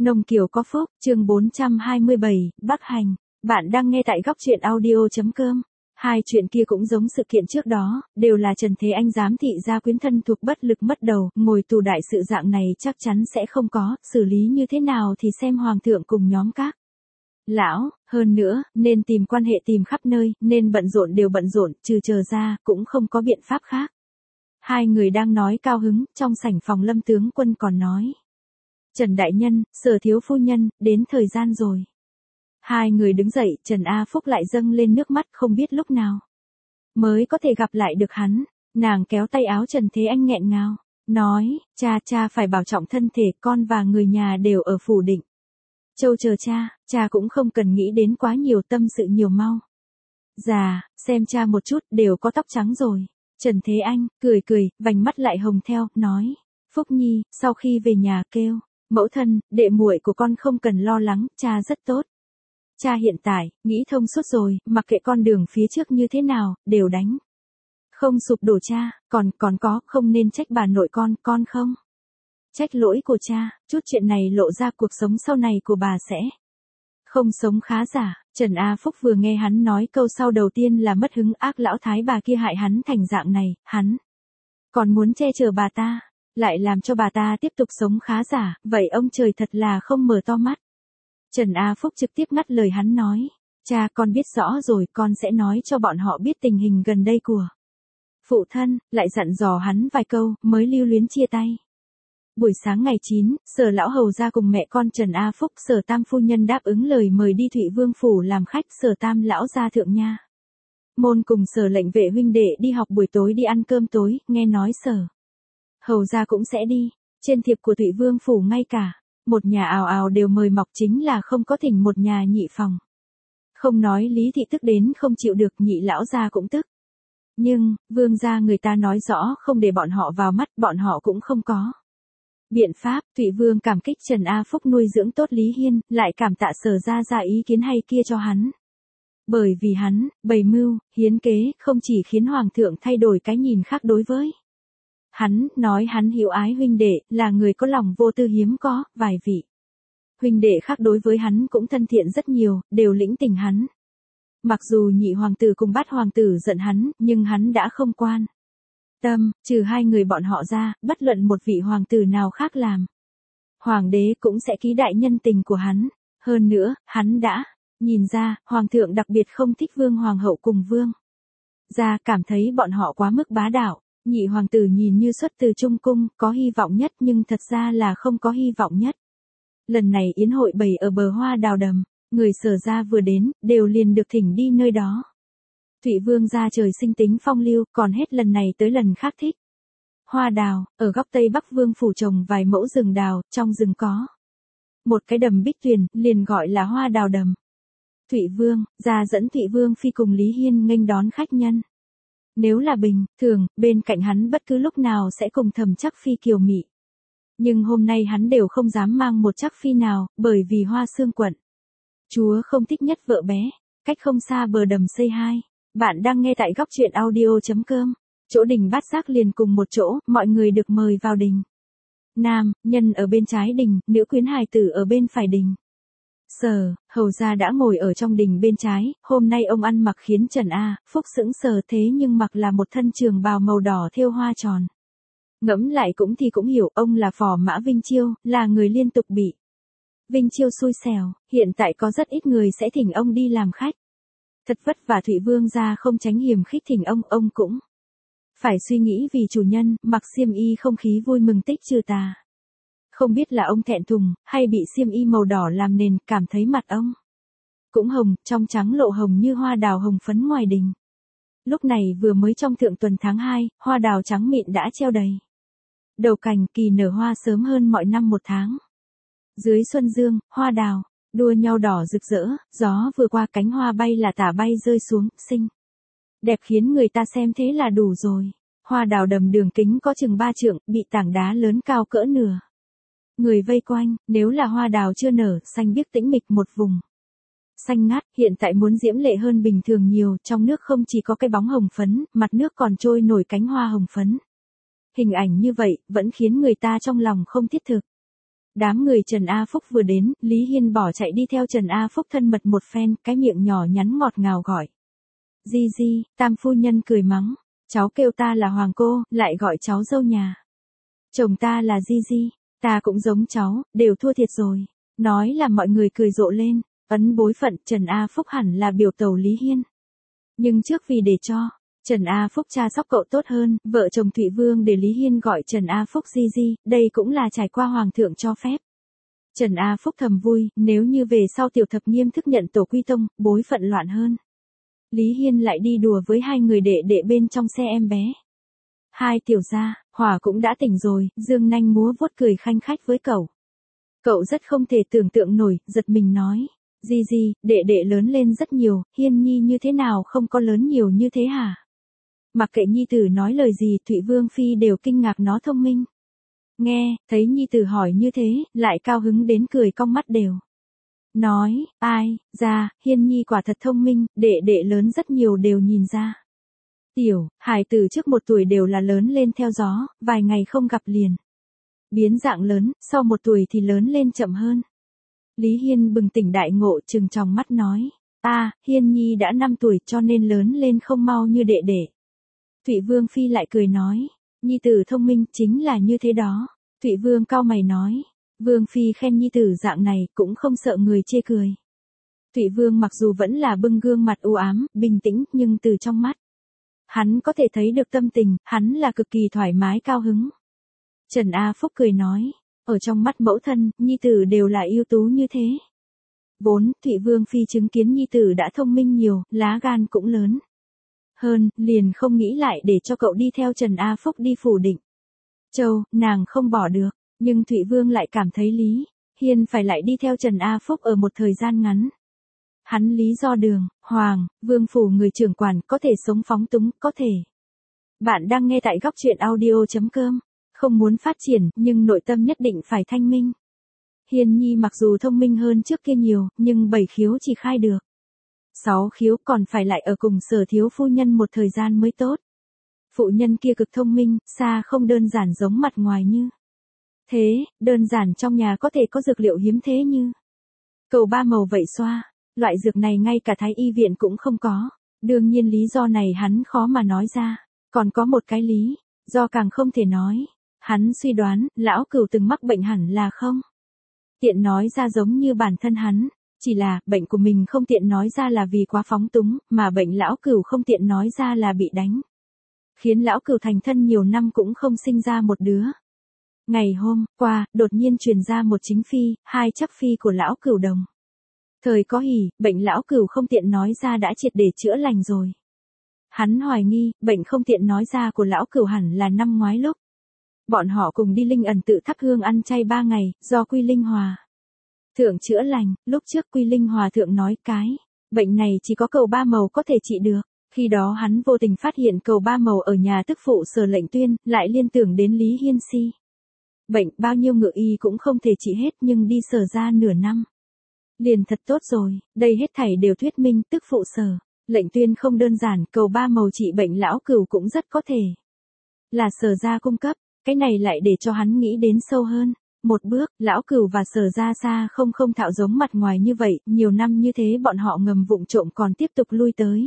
Nông Kiều có phúc, chương 427, Bắc Hành. Bạn đang nghe tại góc truyện audio.com. Hai chuyện kia cũng giống sự kiện trước đó, đều là Trần Thế Anh giám thị gia quyến thân thuộc bất lực mất đầu, ngồi tù đại sự dạng này chắc chắn sẽ không có, xử lý như thế nào thì xem hoàng thượng cùng nhóm các lão, hơn nữa, nên tìm quan hệ tìm khắp nơi, nên bận rộn đều bận rộn, trừ chờ ra, cũng không có biện pháp khác. Hai người đang nói cao hứng, trong sảnh phòng Lâm tướng quân còn nói. Trần Đại Nhân, Sở Thiếu Phu Nhân, đến thời gian rồi. Hai người đứng dậy, Trần A Phúc lại dâng lên nước mắt không biết lúc nào mới có thể gặp lại được hắn. Nàng kéo tay áo Trần Thế Anh nghẹn ngào, nói, cha phải bảo trọng thân thể, con và người nhà đều ở phủ Định Châu chờ cha cũng không cần nghĩ đến quá nhiều, tâm sự nhiều mau. Già, xem cha một chút, đều có tóc trắng rồi. Trần Thế Anh, cười, vành mắt lại hồng theo, nói, Phúc Nhi, sau khi về nhà kêu, mẫu thân, đệ muội của con không cần lo lắng, cha rất tốt. Cha hiện tại, nghĩ thông suốt rồi, mặc kệ con đường phía trước như thế nào, đều đánh. Không sụp đổ cha, còn có, không nên trách bà nội con không. Trách lỗi của cha, chút chuyện này lộ ra cuộc sống sau này của bà sẽ không sống khá giả. Trần A Phúc vừa nghe hắn nói câu sau đầu tiên là mất hứng, ác lão thái bà kia hại hắn thành dạng này, hắn còn muốn che chở bà ta, lại làm cho bà ta tiếp tục sống khá giả, vậy ông trời thật là không mở to mắt. Trần A Phúc trực tiếp ngắt lời hắn nói, cha con biết rõ rồi, con sẽ nói cho bọn họ biết tình hình gần đây của phụ thân, lại dặn dò hắn vài câu, mới lưu luyến chia tay. Buổi sáng ngày 9, Sở lão hầu ra cùng mẹ con Trần A Phúc, Sở Tam phu nhân đáp ứng lời mời đi Thụy Vương phủ làm khách, Sở Tam lão gia thượng nha môn cùng Sở lệnh vệ huynh đệ đi học, buổi tối đi ăn cơm tối, nghe nói Sở hầu ra cũng sẽ đi. Trên thiệp của Thụy Vương phủ ngay cả một nhà ào ào đều mời mọc, chính là không có thỉnh một nhà nhị phòng. Không nói Lý thị tức đến không chịu được, nhị lão gia cũng tức. Nhưng, vương gia người ta nói rõ không để bọn họ vào mắt, bọn họ cũng không có biện pháp. Thụy Vương cảm kích Trần A Phúc nuôi dưỡng tốt Lý Hiên, lại cảm tạ Sở ra ý kiến hay kia cho hắn. Bởi vì hắn, bày mưu, hiến kế, không chỉ khiến Hoàng thượng thay đổi cái nhìn khác đối với hắn, nói hắn hiếu ái huynh đệ, là người có lòng vô tư hiếm có, vài vị huynh đệ khác đối với hắn cũng thân thiện rất nhiều, đều lĩnh tình hắn. Mặc dù nhị hoàng tử cùng bát hoàng tử giận hắn, nhưng hắn đã không quan tâm, trừ hai người bọn họ ra, bất luận một vị hoàng tử nào khác làm hoàng đế cũng sẽ ký đại nhân tình của hắn. Hơn nữa, hắn đã nhìn ra, hoàng thượng đặc biệt không thích vương hoàng hậu cùng vương gia, cảm thấy bọn họ quá mức bá đạo. Nhị hoàng tử nhìn như xuất từ Trung cung, có hy vọng nhất nhưng thật ra là không có hy vọng nhất. Lần này yến hội bày ở bờ hoa đào đầm, người Sở ra vừa đến, đều liền được thỉnh đi nơi đó. Thụy Vương gia trời sinh tính phong lưu, còn hết lần này tới lần khác thích hoa đào. Ở góc Tây Bắc Vương phủ trồng vài mẫu rừng đào, trong rừng có một cái đầm bích tuyền, liền gọi là hoa đào đầm. Thụy Vương gia dẫn Thụy Vương phi cùng Lý Hiên nghênh đón khách nhân. Nếu là bình thường, bên cạnh hắn bất cứ lúc nào sẽ cùng Thẩm Trắc Phi kiều mị. Nhưng hôm nay hắn đều không dám mang một Trắc Phi nào, bởi vì Hoa Xương quận chúa không thích nhất vợ bé. Cách không xa bờ đầm xây hai. Bạn đang nghe tại góc truyện audio.com. Chỗ đình Bát Giác liền cùng một chỗ, mọi người được mời vào đình. Nam nhân ở bên trái đình, nữ quyến hài tử ở bên phải đình. Sở hầu gia đã ngồi ở trong đình bên trái, hôm nay ông ăn mặc khiến Trần A Phúc sững sờ, thế nhưng mặc là một thân trường bào màu đỏ thêu hoa tròn. Ngẫm lại cũng hiểu, ông là Phò Mã Vinh Chiêu, là người liên tục bị Vinh Chiêu xui xẻo, hiện tại có rất ít người sẽ thỉnh ông đi làm khách. Thật vất vả Thụy Vương gia không tránh hiềm khích thỉnh ông cũng phải suy nghĩ vì chủ nhân, mặc xiêm y không khí vui mừng tích trừ tà. Không biết là ông thẹn thùng, hay bị xiêm y màu đỏ làm nền, cảm thấy mặt ông cũng hồng, trong trắng lộ hồng như hoa đào hồng phấn ngoài đình. Lúc này vừa mới trong thượng tuần tháng 2, hoa đào trắng mịn đã treo đầy đầu cành, kỳ nở hoa sớm hơn mọi năm một tháng. Dưới xuân dương, hoa đào đua nhau đỏ rực rỡ, gió vừa qua cánh hoa bay là tả bay rơi xuống, xinh đẹp khiến người ta xem thế là đủ rồi. Hoa đào đầm đường kính có chừng 3 trượng, bị tảng đá lớn cao cỡ nửa người vây quanh. Nếu là hoa đào chưa nở, xanh biếc tĩnh mịch một vùng xanh ngát, hiện tại muốn diễm lệ hơn bình thường nhiều, trong nước không chỉ có cái bóng hồng phấn, mặt nước còn trôi nổi cánh hoa hồng phấn. Hình ảnh như vậy, vẫn khiến người ta trong lòng không thiết thực. Đám người Trần A Phúc vừa đến, Lý Hiên bỏ chạy đi theo Trần A Phúc thân mật một phen, cái miệng nhỏ nhắn ngọt ngào gọi. Di Di, tam phu nhân cười mắng, cháu kêu ta là Hoàng cô, lại gọi cháu dâu nhà. Chồng ta là Di Di, ta cũng giống cháu, đều thua thiệt rồi. Nói là mọi người cười rộ lên, ấn bối phận Trần A Phúc hẳn là biểu tẩu Lý Hiên. Nhưng trước vì để cho Trần A Phúc cha sóc cậu tốt hơn, vợ chồng Thụy Vương để Lý Hiên gọi Trần A Phúc Di Di, đây cũng là trải qua hoàng thượng cho phép. Trần A Phúc thầm vui, nếu như về sau tiểu thập nghiêm thức nhận tổ quy tông, bối phận loạn hơn. Lý Hiên lại đi đùa với hai người đệ đệ bên trong xe em bé. Hai tiểu gia, Hòa cũng đã tỉnh rồi, dương nanh múa vuốt cười khanh khách với cậu. Cậu rất không thể tưởng tượng nổi, giật mình nói. Di Di, đệ đệ lớn lên rất nhiều, Hiên Nhi như thế nào không có lớn nhiều như thế hả? Mặc kệ Nhi tử nói lời gì, Thụy Vương Phi đều kinh ngạc nó thông minh. Nghe, thấy Nhi tử hỏi như thế, lại cao hứng đến cười cong mắt đều. Nói, ai, ra, Hiên Nhi quả thật thông minh, đệ đệ lớn rất nhiều đều nhìn ra. Tiểu, hải tử trước 1 tuổi đều là lớn lên theo gió, vài ngày không gặp liền. Biến dạng lớn, sau 1 tuổi thì lớn lên chậm hơn. Lý Hiên bừng tỉnh đại ngộ trừng tròng mắt nói. Hiên Nhi đã 5 tuổi cho nên lớn lên không mau như đệ đệ. Thụy Vương Phi lại cười nói. Nhi tử thông minh chính là như thế đó. Thụy Vương cau mày nói. Vương Phi khen Nhi tử dạng này cũng không sợ người chê cười. Thụy Vương mặc dù vẫn là bưng gương mặt u ám, bình tĩnh nhưng từ trong mắt. Hắn có thể thấy được tâm tình, hắn là cực kỳ thoải mái cao hứng. Trần A Phúc cười nói. Ở trong mắt mẫu thân, Nhi tử đều là ưu tú như thế. Vốn, Thụy Vương Phi chứng kiến Nhi tử đã thông minh nhiều, lá gan cũng lớn. Hơn, liền không nghĩ lại để cho cậu đi theo Trần A Phúc đi phủ Định Châu, nàng không bỏ được, nhưng Thụy Vương lại cảm thấy Lý Hiên phải lại đi theo Trần A Phúc ở một thời gian ngắn. Hắn lý do đường, Hoàng, Vương phủ người trưởng quản có thể sống phóng túng, có thể. Bạn đang nghe tại góc truyện audio.com. Không muốn phát triển, nhưng nội tâm nhất định phải thanh minh. Hiên Nhi mặc dù thông minh hơn trước kia nhiều, nhưng 7 khiếu chỉ khai được. 6 khiếu còn phải lại ở cùng Sở thiếu phu nhân một thời gian mới tốt. Phụ nhân kia cực thông minh, xa không đơn giản giống mặt ngoài như. Thế, đơn giản trong nhà có thể có dược liệu hiếm thế như. Cầu 3 màu vậy xoa, loại dược này ngay cả Thái y viện cũng không có. Đương nhiên lý do này hắn khó mà nói ra. Còn có một cái lý do càng không thể nói. Hắn suy đoán, lão cửu từng mắc bệnh hẳn là không. Tiện nói ra giống như bản thân hắn, chỉ là, bệnh của mình không tiện nói ra là vì quá phóng túng, mà bệnh lão cửu không tiện nói ra là bị đánh. Khiến lão cửu thành thân nhiều năm cũng không sinh ra một đứa. Ngày hôm qua, đột nhiên truyền ra một chính phi, 2 chắc phi của lão cửu đồng. Thời có hỉ, bệnh lão cửu không tiện nói ra đã triệt để chữa lành rồi. Hắn hoài nghi, bệnh không tiện nói ra của lão cửu hẳn là năm ngoái lúc. Bọn họ cùng đi Linh Ẩn tự thắp hương ăn chay 3 ngày, do Quy Linh Hòa thượng chữa lành, lúc trước Quy Linh Hòa thượng nói cái, bệnh này chỉ có cầu 3 màu có thể trị được. Khi đó hắn vô tình phát hiện cầu 3 màu ở nhà tức phụ Sở Lệnh Tuyên, lại liên tưởng đến Lý Hiên Si. Bệnh bao nhiêu ngự y cũng không thể trị hết nhưng đi Sở ra nửa năm. Liền thật tốt rồi, đây hết thảy đều thuyết minh tức phụ Sở Lệnh Tuyên không đơn giản, cầu 3 màu trị bệnh lão cửu cũng rất có thể là Sở ra cung cấp. Cái này lại để cho hắn nghĩ đến sâu hơn. Một bước, lão cửu và Sở ra xa không thạo giống mặt ngoài như vậy, nhiều năm như thế bọn họ ngầm vụng trộm còn tiếp tục lui tới.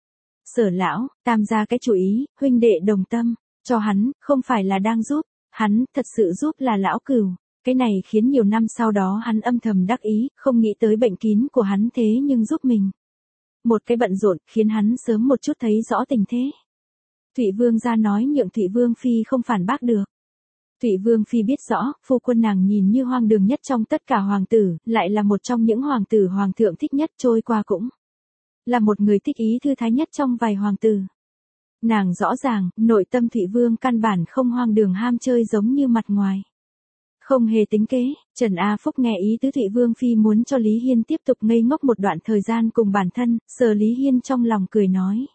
Sở lão, tam ra cái chủ ý, huynh đệ đồng tâm, cho hắn, không phải là đang giúp, hắn thật sự giúp là lão cửu. Cái này khiến nhiều năm sau đó hắn âm thầm đắc ý, không nghĩ tới bệnh kín của hắn thế nhưng giúp mình. Một cái bận rộn, khiến hắn sớm một chút thấy rõ tình thế. Thụy Vương ra nói nhượng Thụy Vương Phi không phản bác được. Thụy Vương Phi biết rõ, phu quân nàng nhìn như hoang đường nhất trong tất cả hoàng tử, lại là một trong những hoàng tử hoàng thượng thích nhất trôi qua cũng. Là một người thích ý thư thái nhất trong vài hoàng tử. Nàng rõ ràng, nội tâm Thụy Vương căn bản không hoang đường ham chơi giống như mặt ngoài. Không hề tính kế, Trần A Phúc nghe ý tứ Thụy Vương Phi muốn cho Lý Hiên tiếp tục ngây ngốc một đoạn thời gian cùng bản thân, Sở Lý Hiên trong lòng cười nói.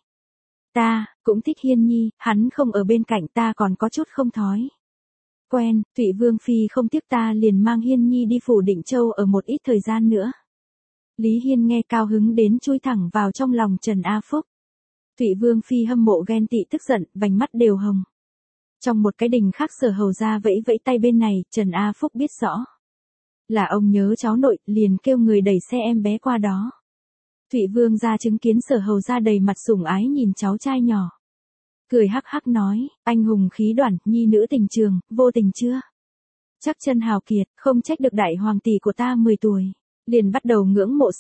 Ta, cũng thích Hiên Nhi, hắn không ở bên cạnh ta còn có chút không thói quen, Thụy Vương Phi không tiếc ta liền mang Hiên Nhi đi phủ Định Châu ở một ít thời gian nữa. Lý Hiên nghe cao hứng đến chui thẳng vào trong lòng Trần A Phúc. Thụy Vương Phi hâm mộ ghen tị tức giận, vành mắt đều hồng. Trong một cái đình khác Sở hầu ra vẫy vẫy tay bên này, Trần A Phúc biết rõ. Là ông nhớ cháu nội, liền kêu người đẩy xe em bé qua đó. Thụy Vương ra chứng kiến Sở Hầu ra đầy mặt sủng ái nhìn cháu trai nhỏ. Cười hắc hắc nói, anh hùng khí đoản, nhi nữ tình trường, vô tình chưa? Chắc chân hào kiệt, không trách được đại hoàng tỷ của ta 10 tuổi. Liền bắt đầu ngưỡng mộ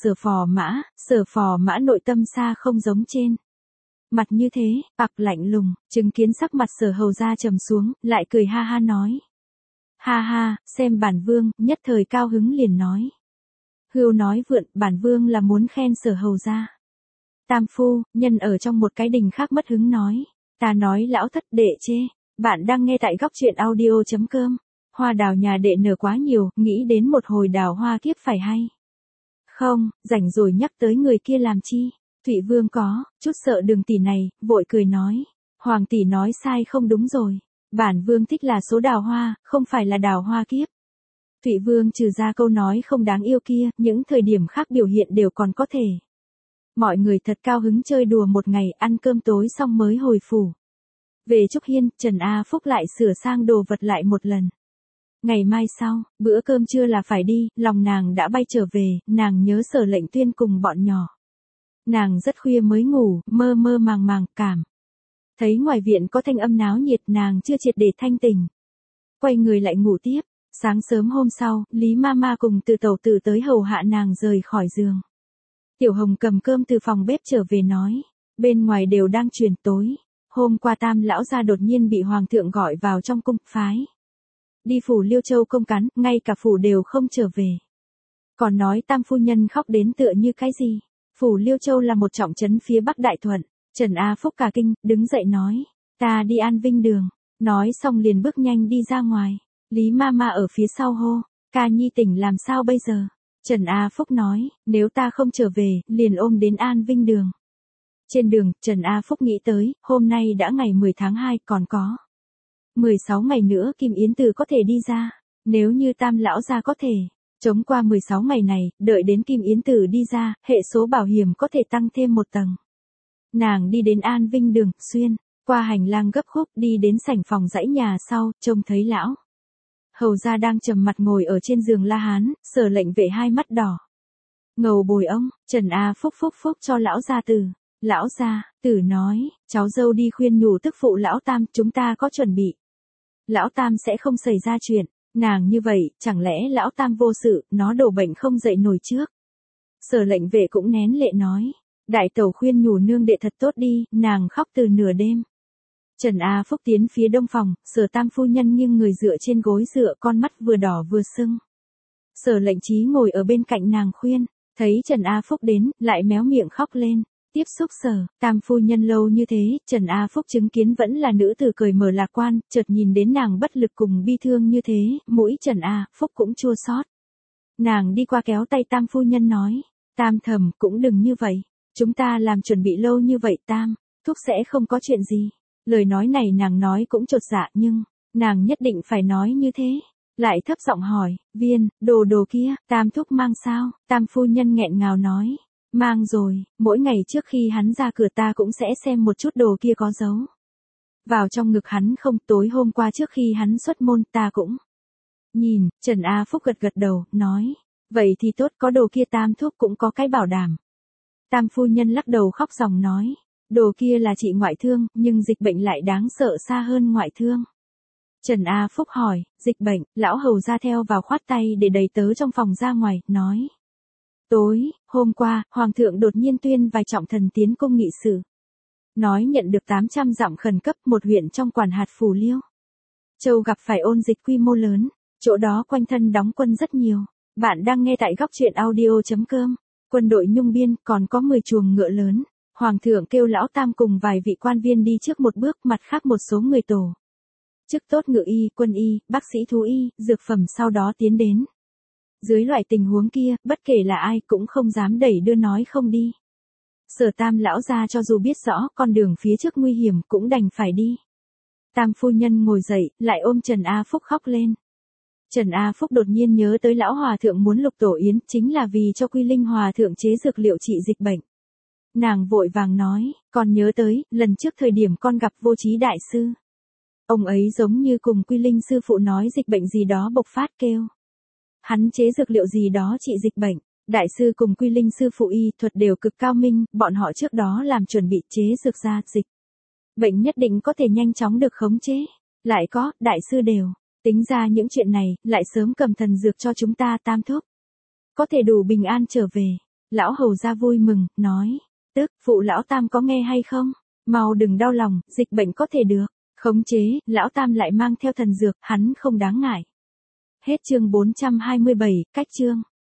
Sở Phò Mã nội tâm xa không giống trên. Mặt như thế, lạnh lùng, chứng kiến sắc mặt Sở Hầu ra trầm xuống, lại cười ha ha nói. Ha ha, xem bản vương, nhất thời cao hứng liền nói. Hưu nói vượn, bản vương là muốn khen Sở Hầu ra. Tam phu, nhân ở trong một cái đình khác mất hứng nói. Ta nói lão thất đệ chê. Bạn đang nghe tại góc truyện audio.com. Hoa đào nhà đệ nở quá nhiều, nghĩ đến một hồi đào hoa kiếp phải hay. Không, rảnh rồi nhắc tới người kia làm chi. Thụy Vương có, chút sợ Đường tỷ này, vội cười nói. Hoàng tỷ nói sai không đúng rồi. Bản vương thích là số đào hoa, không phải là đào hoa kiếp. Thụy Vương trừ ra câu nói không đáng yêu kia, những thời điểm khác biểu hiện đều còn có thể. Mọi người thật cao hứng chơi đùa một ngày, ăn cơm tối xong mới hồi phủ. Về Trúc Hiên, Trần A Phúc lại sửa sang đồ vật lại một lần. Ngày mai sau, bữa cơm trưa là phải đi, lòng nàng đã bay trở về, nàng nhớ Sở Lệnh Tuyên cùng bọn nhỏ. Nàng rất khuya mới ngủ, mơ mơ màng màng, cảm. Thấy ngoài viện có thanh âm náo nhiệt, nàng chưa triệt để thanh tỉnh. Quay người lại ngủ tiếp. Sáng sớm hôm sau, Lý Mama cùng Từ Tẩu Tử tới hầu hạ nàng rời khỏi giường. Tiểu Hồng cầm cơm từ phòng bếp trở về nói, bên ngoài đều đang truyền tối. Hôm qua Tam lão gia đột nhiên bị hoàng thượng gọi vào trong cung phái. Đi phủ Liêu Châu công cán, ngay cả phủ đều không trở về. Còn nói Tam phu nhân khóc đến tựa như cái gì? Phủ Liêu Châu là một trọng trấn phía Bắc Đại Thuận. Trần A Phúc cả kinh, đứng dậy nói, ta đi An Vinh Đường. Nói xong liền bước nhanh đi ra ngoài. Lý Mama ở phía sau hô, ca nhi tỉnh làm sao bây giờ? Trần A Phúc nói, nếu ta không trở về, liền ôm đến An Vinh Đường. Trên đường, Trần A Phúc nghĩ tới, hôm nay đã ngày 10 tháng 2, còn có 16 ngày nữa Kim Yến Từ có thể đi ra. Nếu như Tam lão gia có thể chống qua 16 ngày này, đợi đến Kim Yến Từ đi ra, hệ số bảo hiểm có thể tăng thêm một tầng. Nàng đi đến An Vinh Đường, xuyên qua hành lang gấp khúc, đi đến sảnh phòng dãy nhà sau, trông thấy lão hầu gia đang trầm mặt ngồi ở trên giường La Hán, Sở Lệnh Vệ hai mắt đỏ ngầu bồi ông. Trần A Phúc phúc cho lão gia Tử. Lão gia Tử nói, cháu dâu đi khuyên nhủ tức phụ lão Tam, chúng ta có chuẩn bị. Lão Tam sẽ không xảy ra chuyện. Nàng như vậy, chẳng lẽ lão Tam vô sự, nó đổ bệnh không dậy nổi trước. Sở Lệnh Vệ cũng nén lệ nói, đại tẩu khuyên nhủ nương đệ thật tốt đi, nàng khóc từ nửa đêm. Trần A Phúc tiến phía đông phòng, Sở Tam phu nhân nghiêng người dựa trên gối dựa, con mắt vừa đỏ vừa sưng. Sở Lệnh Chí ngồi ở bên cạnh nàng khuyên, thấy Trần A Phúc đến, lại méo miệng khóc lên. Tiếp xúc Sở Tam phu nhân lâu như thế, Trần A Phúc chứng kiến vẫn là nữ tử cười mở lạc quan, chợt nhìn đến nàng bất lực cùng bi thương như thế, mũi Trần A Phúc cũng chua xót. Nàng đi qua kéo tay Tam phu nhân nói, Tam thầm cũng đừng như vậy, chúng ta làm chuẩn bị lâu như vậy Tam, thúc sẽ không có chuyện gì. Lời nói này nàng nói cũng chột dạ nhưng, nàng nhất định phải nói như thế. Lại thấp giọng hỏi, Viên, đồ kia, Tam thúc mang sao? Tam phu nhân nghẹn ngào nói, mang rồi, mỗi ngày trước khi hắn ra cửa ta cũng sẽ xem một chút đồ kia có dấu vào trong ngực hắn không. Tối hôm qua trước khi hắn xuất môn ta cũng nhìn. Trần A Phúc gật đầu, nói, vậy thì tốt, có đồ kia Tam thúc cũng có cái bảo đảm. Tam phu nhân lắc đầu khóc ròng nói, đồ kia là trị ngoại thương, nhưng dịch bệnh lại đáng sợ xa hơn ngoại thương. Trần A Phúc hỏi, dịch bệnh, lão hầu ra theo vào khoát tay để đẩy tớ trong phòng ra ngoài, nói. Tối, hôm qua, Hoàng thượng đột nhiên tuyên vài trọng thần tiến cung nghị sự. Nói nhận được 800 dặm khẩn cấp, một huyện trong quản hạt Phủ Liêu Châu gặp phải ôn dịch quy mô lớn, chỗ đó quanh thân đóng quân rất nhiều. Bạn đang nghe tại góc truyện audio.com. Quân đội Nhung Biên còn có 10 chuồng ngựa lớn. Hoàng thượng kêu lão Tam cùng vài vị quan viên đi trước một bước, mặt khác một số người tổ chức tốt ngự y, quân y, bác sĩ thú y, dược phẩm sau đó tiến đến. Dưới loại tình huống kia, bất kể là ai cũng không dám đẩy đưa nói không đi. Sở Tam lão gia cho dù biết rõ con đường phía trước nguy hiểm cũng đành phải đi. Tam phu nhân ngồi dậy, lại ôm Trần A Phúc khóc lên. Trần A Phúc đột nhiên nhớ tới lão hòa thượng muốn lục tổ yến, chính là vì cho Quy Linh hòa thượng chế dược liệu trị dịch bệnh. Nàng vội vàng nói, còn nhớ tới, lần trước thời điểm con gặp Vô Trí đại sư. Ông ấy giống như cùng Quy Linh sư phụ nói dịch bệnh gì đó bộc phát kêu. Hắn chế dược liệu gì đó trị dịch bệnh. Đại sư cùng Quy Linh sư phụ y thuật đều cực cao minh, bọn họ trước đó làm chuẩn bị chế dược ra dịch. Bệnh nhất định có thể nhanh chóng được khống chế. Lại có, đại sư đều tính ra những chuyện này, lại sớm cầm thần dược cho chúng ta Tam thúc. Có thể đủ bình an trở về. Lão hầu ra vui mừng, nói. Tức, phụ lão Tam có nghe hay không? Mau đừng đau lòng, dịch bệnh có thể được khống chế, lão Tam lại mang theo thần dược, hắn không đáng ngại. Hết chương 427, cách chương.